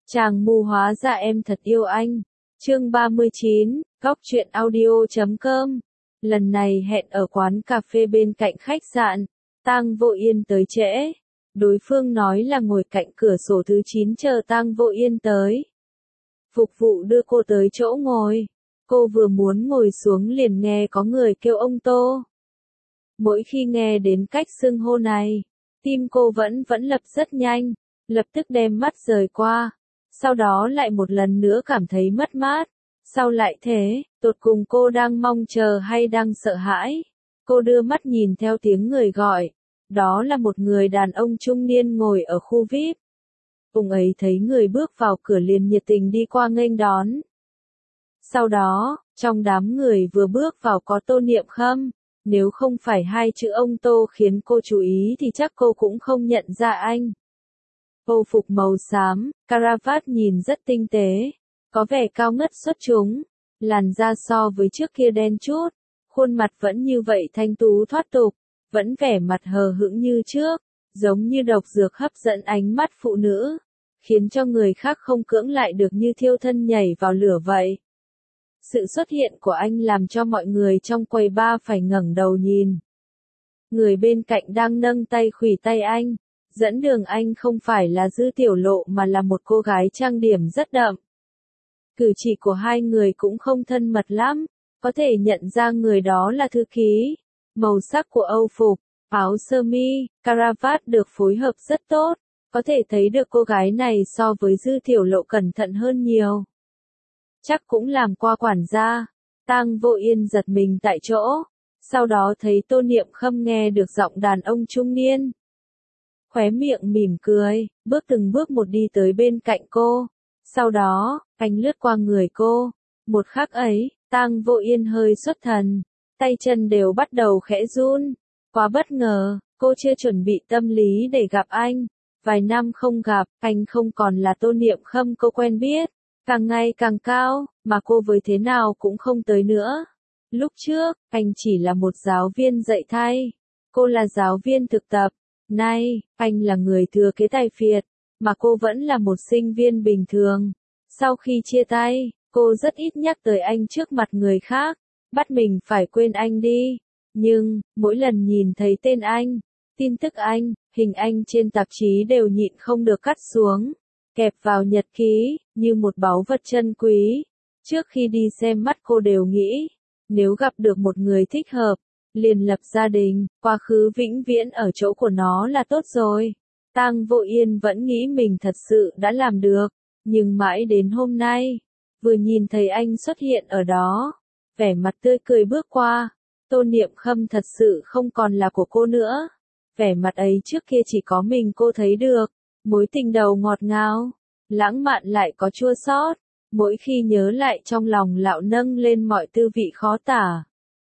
Chàng mù hóa ra em thật yêu anh. Chương 39, Góc truyện audio.com. Lần này hẹn ở quán cà phê bên cạnh khách sạn. Tang Vô Yên tới trễ. Đối phương nói là ngồi cạnh cửa sổ thứ 9 chờ Tang Vô Yên tới. Phục vụ đưa cô tới chỗ ngồi. Cô vừa muốn ngồi xuống liền nghe có người kêu ông Tô. Mỗi khi nghe đến cách xưng hô này, tim cô vẫn lập rất nhanh, lập tức đem mắt rời qua. Sau đó lại một lần nữa cảm thấy mất mát. Sao lại thế, tột cùng cô đang mong chờ hay đang sợ hãi? Cô đưa mắt nhìn theo tiếng người gọi. Đó là một người đàn ông trung niên ngồi ở khu VIP. Ông ấy thấy người bước vào cửa liền nhiệt tình đi qua nghênh đón. Sau đó, trong đám người vừa bước vào có Tô Niệm Khâm. Nếu không phải hai chữ ông Tô khiến cô chú ý thì chắc cô cũng không nhận ra anh. Âu phục màu xám, caravat nhìn rất tinh tế, có vẻ cao ngất xuất chúng, làn da so với trước kia đen chút, khuôn mặt vẫn như vậy thanh tú thoát tục, vẫn vẻ mặt hờ hững như trước, giống như độc dược hấp dẫn ánh mắt phụ nữ, khiến cho người khác không cưỡng lại được như thiêu thân nhảy vào lửa vậy. Sự xuất hiện của anh làm cho mọi người trong quầy bar phải ngẩng đầu nhìn. Người bên cạnh đang nâng tay khuỷu tay anh. Dẫn đường anh không phải là Dư Tiểu Lộ mà là một cô gái trang điểm rất đậm. Cử chỉ của hai người cũng không thân mật lắm, có thể nhận ra người đó là thư ký. Màu sắc của Âu phục, áo sơ mi, caravat được phối hợp rất tốt, có thể thấy được cô gái này so với Dư Tiểu Lộ cẩn thận hơn nhiều. Chắc cũng làm qua quản gia. Tang Vô Yên giật mình tại chỗ, sau đó thấy Tô Niệm Khâm nghe được giọng đàn ông trung niên. Khóe miệng mỉm cười, bước từng bước một đi tới bên cạnh cô. Sau đó, anh lướt qua người cô. Một khắc ấy, Tang Vô Yên hơi xuất thần, tay chân đều bắt đầu khẽ run. Quá bất ngờ, cô chưa chuẩn bị tâm lý để gặp anh. Vài năm không gặp, anh không còn là Tô Niệm Khâm cô quen biết. Càng ngày càng cao, mà cô với thế nào cũng không tới nữa. Lúc trước, anh chỉ là một giáo viên dạy thay. Cô là giáo viên thực tập. Nay, anh là người thừa kế tài phiệt, mà cô vẫn là một sinh viên bình thường. Sau khi chia tay, cô rất ít nhắc tới anh trước mặt người khác, bắt mình phải quên anh đi. Nhưng, mỗi lần nhìn thấy tên anh, tin tức anh, hình anh trên tạp chí đều nhịn không được cắt xuống, kẹp vào nhật ký, như một báu vật chân quý. Trước khi đi xem mắt cô đều nghĩ, nếu gặp được một người thích hợp, liền lập gia đình, quá khứ vĩnh viễn ở chỗ của nó là tốt rồi. Tang Vô Yên vẫn nghĩ mình thật sự đã làm được, nhưng mãi đến hôm nay, vừa nhìn thấy anh xuất hiện ở đó, vẻ mặt tươi cười bước qua, Tô Niệm Khâm thật sự không còn là của cô nữa. Vẻ mặt ấy trước kia chỉ có mình cô thấy được, mối tình đầu ngọt ngào, lãng mạn lại có chua xót, mỗi khi nhớ lại trong lòng lão nâng lên mọi tư vị khó tả.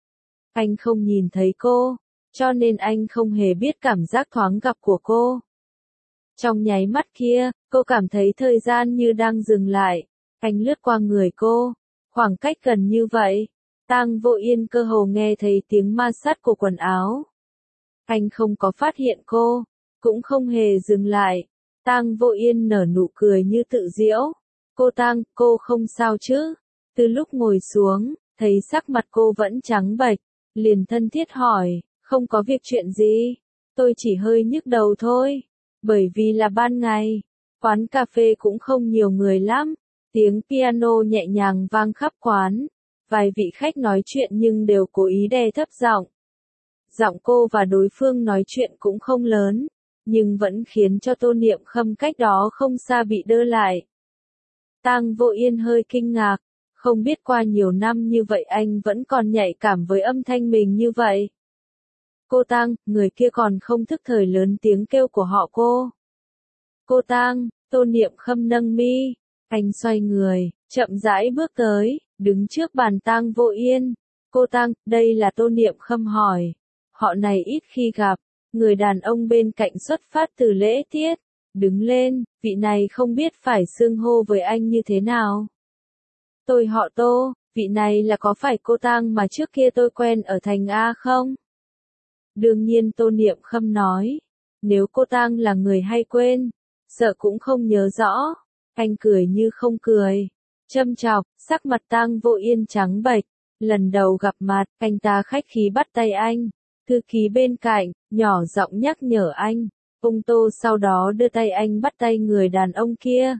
Anh không nhìn thấy cô, cho nên anh không hề biết cảm giác thoáng gặp của cô. Trong nháy mắt kia, cô cảm thấy thời gian như đang dừng lại. Anh lướt qua người cô, khoảng cách gần như vậy. Tang Vô Yên cơ hồ nghe thấy tiếng ma sát của quần áo. Anh không có phát hiện cô, cũng không hề dừng lại. Tang Vô Yên nở nụ cười như tự giễu. Cô Tang, cô không sao chứ? Từ lúc ngồi xuống, thấy sắc mặt cô vẫn trắng bệch, liền thân thiết hỏi, không có việc chuyện gì, tôi chỉ hơi nhức đầu thôi, bởi vì là ban ngày, quán cà phê cũng không nhiều người lắm, tiếng piano nhẹ nhàng vang khắp quán, vài vị khách nói chuyện nhưng đều cố ý đè thấp giọng. Giọng cô và đối phương nói chuyện cũng không lớn, nhưng vẫn khiến cho Tô Niệm Khâm cách đó không xa bị đơ lại. Tang Vô Yên hơi kinh ngạc. Không biết qua nhiều năm như vậy anh vẫn còn nhạy cảm với âm thanh mình như vậy. Cô Tang, người kia còn không thức thời lớn tiếng kêu của họ cô. Cô Tang, Tô Niệm Khâm nâng mi, anh xoay người, chậm rãi bước tới, đứng trước bàn Tang Vô Yên. Cô Tang, đây là Tô Niệm Khâm hỏi. Họ này ít khi gặp, người đàn ông bên cạnh xuất phát từ lễ tiết, đứng lên, vị này không biết phải xưng hô với anh như thế nào. Tôi họ Tô, vị này là có phải cô Tang mà trước kia tôi quen ở thành A không? Đương nhiên Tô Niệm Khâm nói, nếu cô Tang là người hay quên, sợ cũng không nhớ rõ. Anh cười như không cười. Châm chọc, sắc mặt Tang Vô Yên trắng bệch. Lần đầu gặp mặt, anh ta khách khí bắt tay anh. Thư ký bên cạnh, nhỏ giọng nhắc nhở anh. Ung Tô sau đó đưa tay anh bắt tay người đàn ông kia.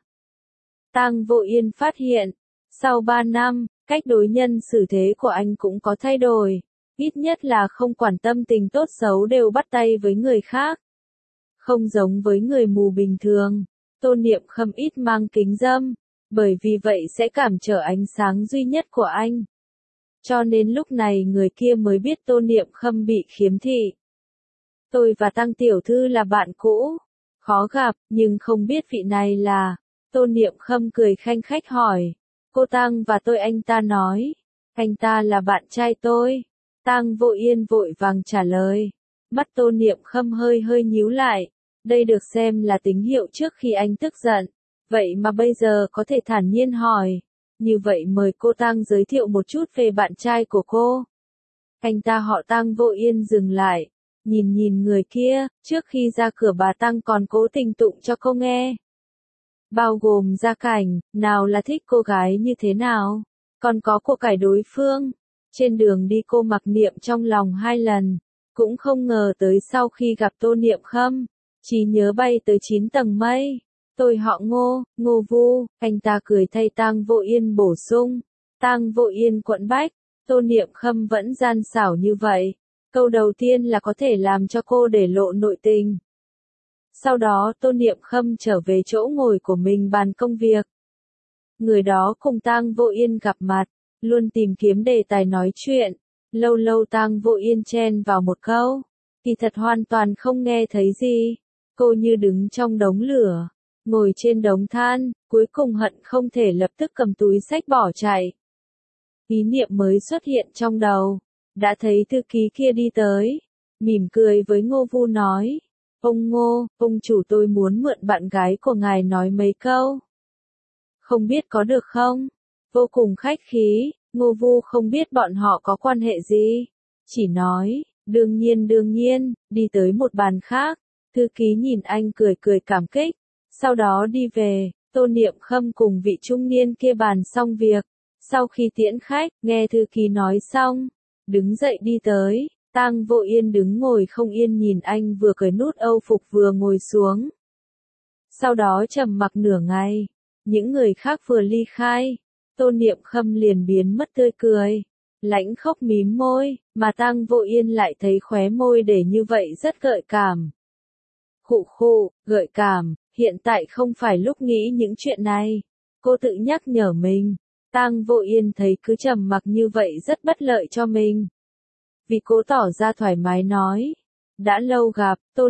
Tang Vô Yên phát hiện, sau 3 năm, cách đối nhân xử thế của anh cũng có thay đổi. Ít nhất là không quản tâm tình tốt xấu đều bắt tay với người khác. Không giống với người mù bình thường, Tô Niệm Khâm ít mang kính râm, bởi vì vậy sẽ cản trở ánh sáng duy nhất của anh. Cho nên lúc này người kia mới biết Tô Niệm Khâm bị khiếm thị. Tôi và Tăng tiểu thư là bạn cũ, khó gặp, nhưng không biết vị này là. Tô Niệm Khâm cười khanh khách hỏi. Cô Tăng và tôi, anh ta nói. Anh ta là bạn trai tôi. Tang Vô Yên vội vàng trả lời. Mắt Tô Niệm Khâm hơi hơi nhíu lại. Đây được xem là tín hiệu trước khi anh tức giận. Vậy mà bây giờ có thể thản nhiên hỏi. Như vậy mời cô Tang giới thiệu một chút về bạn trai của cô. Anh ta họ Tang. Vô Yên dừng lại. Nhìn người kia, trước khi ra cửa bà Tang còn cố tình tụng cho cô nghe. Bao gồm gia cảnh, nào là thích cô gái như thế nào, còn có của cải đối phương. Trên đường đi cô mặc niệm trong lòng 2 lần, cũng không ngờ tới sau khi gặp Tô Niệm Khâm, trí nhớ bay tới 9 tầng mây. Tôi họ Ngô, Ngô Vu, anh ta cười thay Tang Vô Yên bổ sung. Tang Vô Yên quẫn bách, Tô Niệm Khâm vẫn gian xảo như vậy. Câu đầu tiên là có thể làm cho cô để lộ nội tình. Sau đó Tô Niệm Khâm trở về chỗ ngồi của mình bàn công việc. Người đó cùng Tang Vô Yên gặp mặt, luôn tìm kiếm đề tài nói chuyện. Lâu lâu Tang Vô Yên chen vào một câu, thì thật hoàn toàn không nghe thấy gì. Cô như đứng trong đống lửa, ngồi trên đống than, cuối cùng hận không thể lập tức cầm túi xách bỏ chạy. Ý niệm mới xuất hiện trong đầu, đã thấy thư ký kia đi tới, mỉm cười với Ngô Vu nói. Ông Ngô, ông chủ, tôi muốn mượn bạn gái của ngài nói mấy câu. Không biết có được không? Vô cùng khách khí, Ngô Vu không biết bọn họ có quan hệ gì. Chỉ nói, đương nhiên, đi tới một bàn khác. Thư ký nhìn anh cười cười cảm kích. Sau đó đi về, Tô Niệm Khâm cùng vị trung niên kia bàn xong việc. Sau khi tiễn khách, nghe thư ký nói xong, đứng dậy đi tới. Tang Vô Yên đứng ngồi không yên nhìn anh vừa cởi nút âu phục vừa ngồi xuống. Sau đó trầm mặc nửa ngày, những người khác vừa ly khai, Tô Niệm Khâm liền biến mất tươi cười, lãnh khốc mím môi, mà Tang Vô Yên lại thấy khóe môi để như vậy rất gợi cảm. Khụ khụ, gợi cảm, hiện tại không phải lúc nghĩ những chuyện này, cô tự nhắc nhở mình. Tang Vô Yên thấy cứ trầm mặc như vậy rất bất lợi cho mình. Vì cố tỏ ra thoải mái nói. Đã lâu gặp, Tô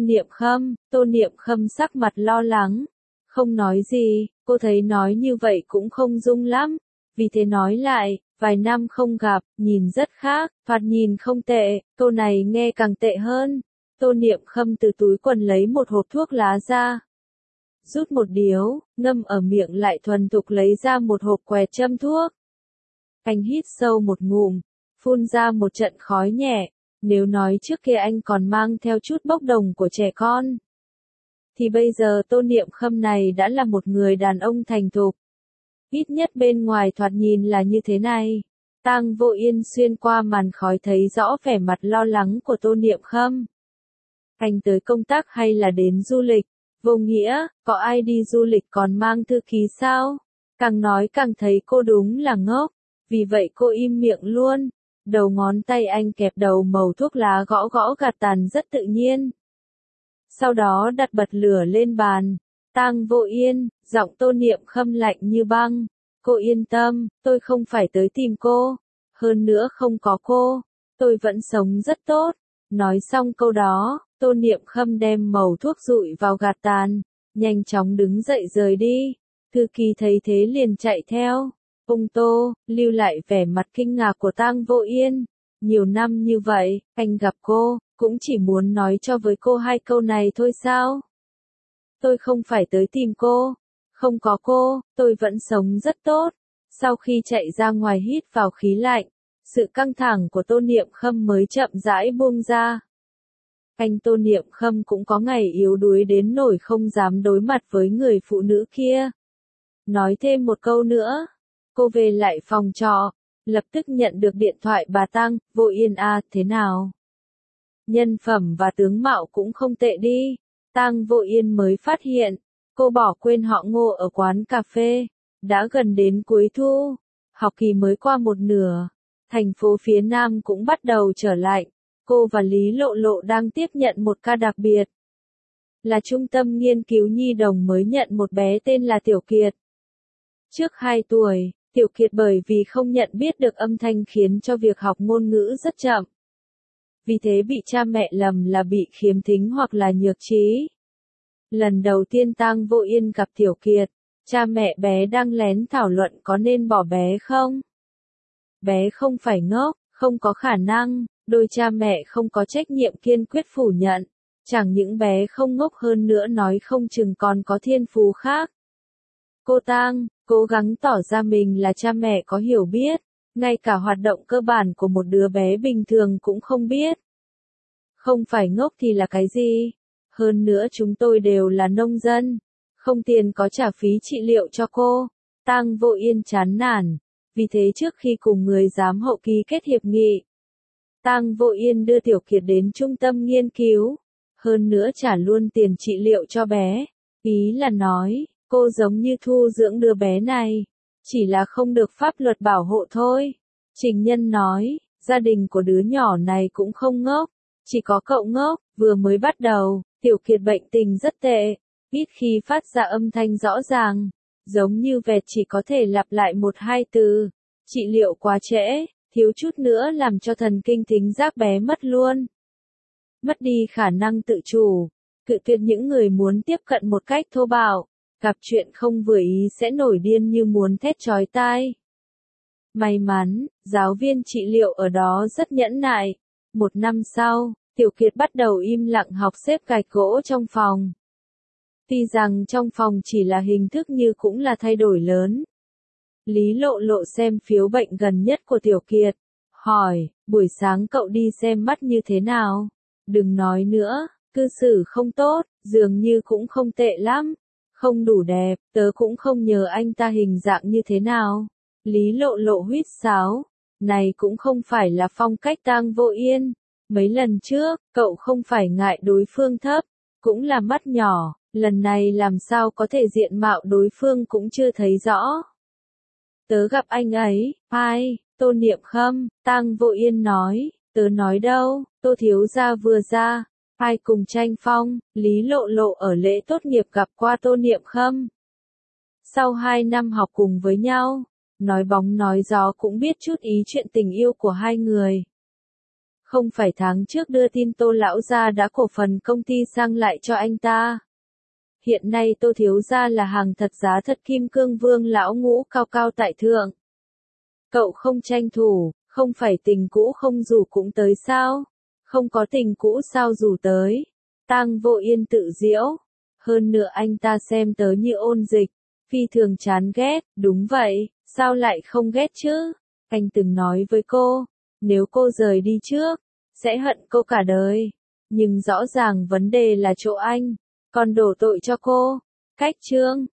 Niệm Khâm sắc mặt lo lắng. Không nói gì, cô thấy nói như vậy cũng không dung lắm. Vì thế nói lại, vài năm không gặp, nhìn rất khác, thoạt nhìn không tệ, câu này nghe càng tệ hơn. Tô Niệm Khâm từ túi quần lấy một hộp thuốc lá ra. Rút một điếu, ngâm ở miệng lại thuần thục lấy ra một hộp quẹt châm thuốc. Anh hít sâu một ngụm, phun ra một trận khói nhẹ. Nếu nói trước kia anh còn mang theo chút bốc đồng của trẻ con, thì bây giờ Tô Niệm Khâm này đã là một người đàn ông thành thục. Ít nhất bên ngoài thoạt nhìn là như thế này. Tang Vô Yên xuyên qua màn khói thấy rõ vẻ mặt lo lắng của Tô Niệm Khâm. Anh tới công tác hay là đến du lịch? Vô nghĩa, có ai đi du lịch còn mang thư ký sao? Càng nói càng thấy cô đúng là ngốc. Vì vậy cô im miệng luôn. Đầu ngón tay anh kẹp đầu màu thuốc lá gõ gõ gạt tàn rất tự nhiên. Sau đó đặt bật lửa lên bàn. Tang Vô Yên, giọng Tô Niệm Khâm lạnh như băng. Cô yên tâm, tôi không phải tới tìm cô. Hơn nữa không có cô, tôi vẫn sống rất tốt. Nói xong câu đó, Tô Niệm Khâm đem mẩu thuốc dụi vào gạt tàn, nhanh chóng đứng dậy rời đi. Thư ký thấy thế liền chạy theo. Ông Tô, lưu lại vẻ mặt kinh ngạc của Tang Vô Yên. Nhiều năm như vậy, anh gặp cô, cũng chỉ muốn nói cho với cô 2 câu này thôi sao? Tôi không phải tới tìm cô. Không có cô, tôi vẫn sống rất tốt. Sau khi chạy ra ngoài hít vào khí lạnh, sự căng thẳng của Tô Niệm Khâm mới chậm rãi buông ra. Anh Tô Niệm Khâm cũng có ngày yếu đuối đến nỗi không dám đối mặt với người phụ nữ kia. Nói thêm một câu nữa. Cô về lại phòng trọ, lập tức nhận được điện thoại bà Tăng, Vô Yên à, thế nào? Nhân phẩm và tướng mạo cũng không tệ đi. Tang Vô Yên mới phát hiện, cô bỏ quên họ Ngô ở quán cà phê. Đã gần đến cuối thu, học kỳ mới qua một nửa, thành phố phía Nam cũng bắt đầu trở lại. Cô và Lý Lộ Lộ đang tiếp nhận một ca đặc biệt. Là trung tâm nghiên cứu nhi đồng mới nhận một bé tên là Tiểu Kiệt. Trước 2 tuổi, Tiểu Kiệt bởi vì không nhận biết được âm thanh khiến cho việc học ngôn ngữ rất chậm. Vì thế bị cha mẹ lầm là bị khiếm thính hoặc là nhược trí. Lần đầu tiên Tang Vô Yên gặp Tiểu Kiệt, cha mẹ bé đang lén thảo luận có nên bỏ bé không. Bé không phải ngốc, không có khả năng, đôi cha mẹ không có trách nhiệm kiên quyết phủ nhận. Chẳng những bé không ngốc hơn nữa nói không chừng còn có thiên phú khác. Cô Tang, cố gắng tỏ ra mình là cha mẹ có hiểu biết, ngay cả hoạt động cơ bản của một đứa bé bình thường cũng không biết. Không phải ngốc thì là cái gì? Hơn nữa chúng tôi đều là nông dân, không tiền có trả phí trị liệu cho cô. Tang Vô Yên chán nản, vì thế trước khi cùng người giám hộ ký kết hiệp nghị, Tang Vô Yên đưa Tiểu Kiệt đến trung tâm nghiên cứu, hơn nữa trả luôn tiền trị liệu cho bé. Ý là nói, cô giống như thu dưỡng đứa bé này, chỉ là không được pháp luật bảo hộ thôi. Trình Nhân nói, gia đình của đứa nhỏ này cũng không ngốc, chỉ có cậu ngốc. Vừa mới bắt đầu, Tiểu Kiệt bệnh tình rất tệ, ít khi phát ra âm thanh rõ ràng, giống như vẹt chỉ có thể lặp lại 1-2 từ. Trị liệu quá trễ, thiếu chút nữa làm cho thần kinh thính giác bé mất luôn. Mất đi khả năng tự chủ, cự tuyệt những người muốn tiếp cận một cách thô bạo, gặp chuyện không vừa ý sẽ nổi điên như muốn thét chói tai. May mắn, giáo viên trị liệu ở đó rất nhẫn nại. 1 năm sau, Tiểu Kiệt bắt đầu im lặng học xếp gạch gỗ trong phòng. Tuy rằng trong phòng chỉ là hình thức nhưng cũng là thay đổi lớn. Lý Lộ Lộ xem phiếu bệnh gần nhất của Tiểu Kiệt, hỏi, buổi sáng cậu đi xem mắt như thế nào? Đừng nói nữa, cư xử không tốt, dường như cũng không tệ lắm, không đủ đẹp, tớ cũng không nhớ anh ta hình dạng như thế nào. Lý Lộ Lộ huýt sáo, này cũng không phải là phong cách Tang Vô Yên. Mấy lần trước, cậu không phải ngại đối phương thấp, cũng là mắt nhỏ, lần này làm sao có thể diện mạo đối phương cũng chưa thấy rõ. Tớ gặp anh ấy, ai, Tô Niệm Khâm, Tang Vô Yên nói, tớ nói đâu, Tô thiếu gia vừa ra, ai cùng tranh phong. Lý Lộ Lộ ở lễ tốt nghiệp gặp qua Tô Niệm Khâm. Sau 2 năm học cùng với nhau, nói bóng nói gió cũng biết chút ý chuyện tình yêu của hai người. Không phải tháng trước đưa tin Tô lão gia đã cổ phần công ty sang lại cho anh ta. Hiện nay Tô thiếu gia là hàng thật giá thật kim cương vương lão ngũ cao cao tại thượng. Cậu không tranh thủ, không phải tình cũ không rủ cũng tới sao? Không có tình cũ sao rủ tới? Tang Vô Yên tự giễu. Hơn nữa anh ta xem tớ như ôn dịch, phi thường chán ghét. Đúng vậy, sao lại không ghét chứ? Anh từng nói với cô, nếu cô rời đi trước, sẽ hận cô cả đời. Nhưng rõ ràng vấn đề là chỗ anh, còn đổ tội cho cô. Cách chương